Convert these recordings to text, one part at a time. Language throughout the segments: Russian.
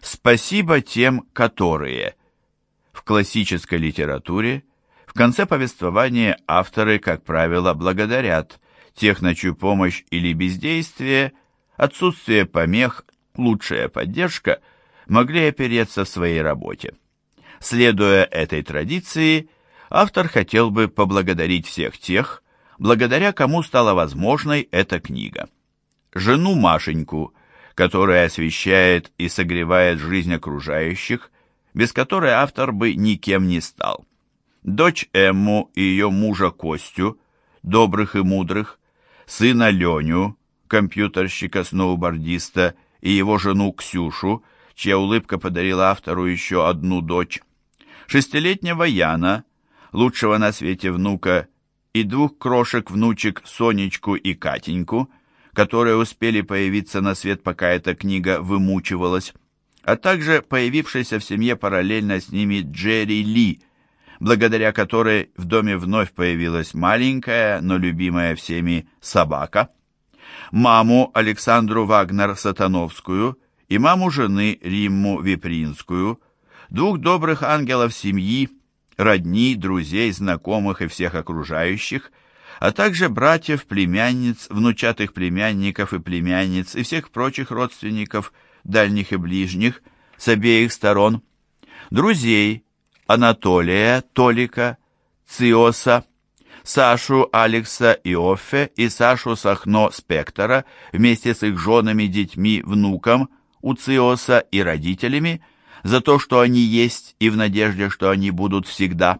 Спасибо тем, которые. В классической литературе в конце повествования авторы, как правило, благодарят тех, на чью помощь или бездействие, отсутствие помех, лучшая поддержка могли опереться в своей работе. Следуя этой традиции, автор хотел бы поблагодарить всех тех, благодаря кому стала возможной эта книга. Жену Машеньку, которая освещает и согревает жизнь окружающих, без которой автор бы никем не стал. Дочь Эмму и ее мужа Костю, добрых и мудрых, сына Леню, компьютерщика-сноубордиста, и его жену Ксюшу, чья улыбка подарила автору еще одну дочь, 6-летнего Яна, лучшего на свете внука, и 2 крошек-внучек Сонечку и Катеньку, которые успели появиться на свет, пока эта книга вымучивалась, а также появившейся в семье параллельно с ними Джерри Ли, благодаря которой в доме вновь появилась маленькая, но любимая всеми собака, маму Александру Вагнер-Сатановскую и маму жены Римму Випринскую, 2 добрых ангелов семьи, родни, друзей, знакомых и всех окружающих, а также братьев, племянниц, внучатых племянников и племянниц и всех прочих родственников, дальних и ближних, с обеих сторон, друзей Анатолия, Толика, Циоса, Сашу, Алекса и Оффе и Сашу Сахно Спектора вместе с их женами, детьми, внуком у Циоса и родителями за то, что они есть, и в надежде, что они будут всегда.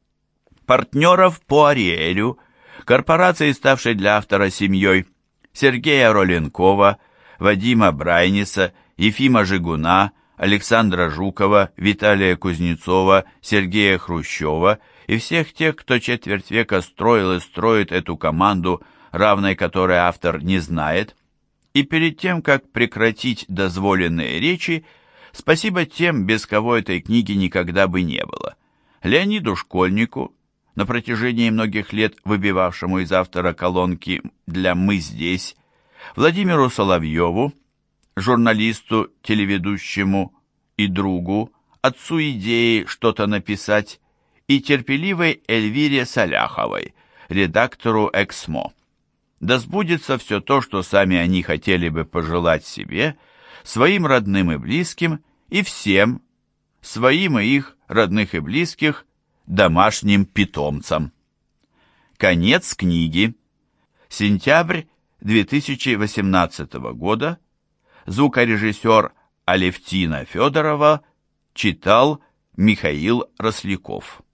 Партнеров по Ариэлю, корпорации, ставшей для автора семьей, Сергея Роленкова, Вадима Брайниса, Ефима Жигуна, Александра Жукова, Виталия Кузнецова, Сергея Хрущева и всех тех, кто четверть века строил и строит эту команду, равной которой автор не знает. И перед тем, как прекратить дозволенные речи, спасибо тем, без кого этой книги никогда бы не было. Леониду Школьнику, на протяжении многих лет выбивавшему из автора колонки для «Мы здесь», Владимиру Соловьеву, журналисту, телеведущему и другу, отцу идеи что-то написать, и терпеливой Эльвире Саляховой, редактору «Эксмо». Да сбудется все то, что сами они хотели бы пожелать себе, своим родным и близким, и всем, своим и их, родных и близких, домашним питомцам. Конец книги. Сентябрь 2018 года. Звукорежиссер Алевтина Федорова читал Михаил Росляков.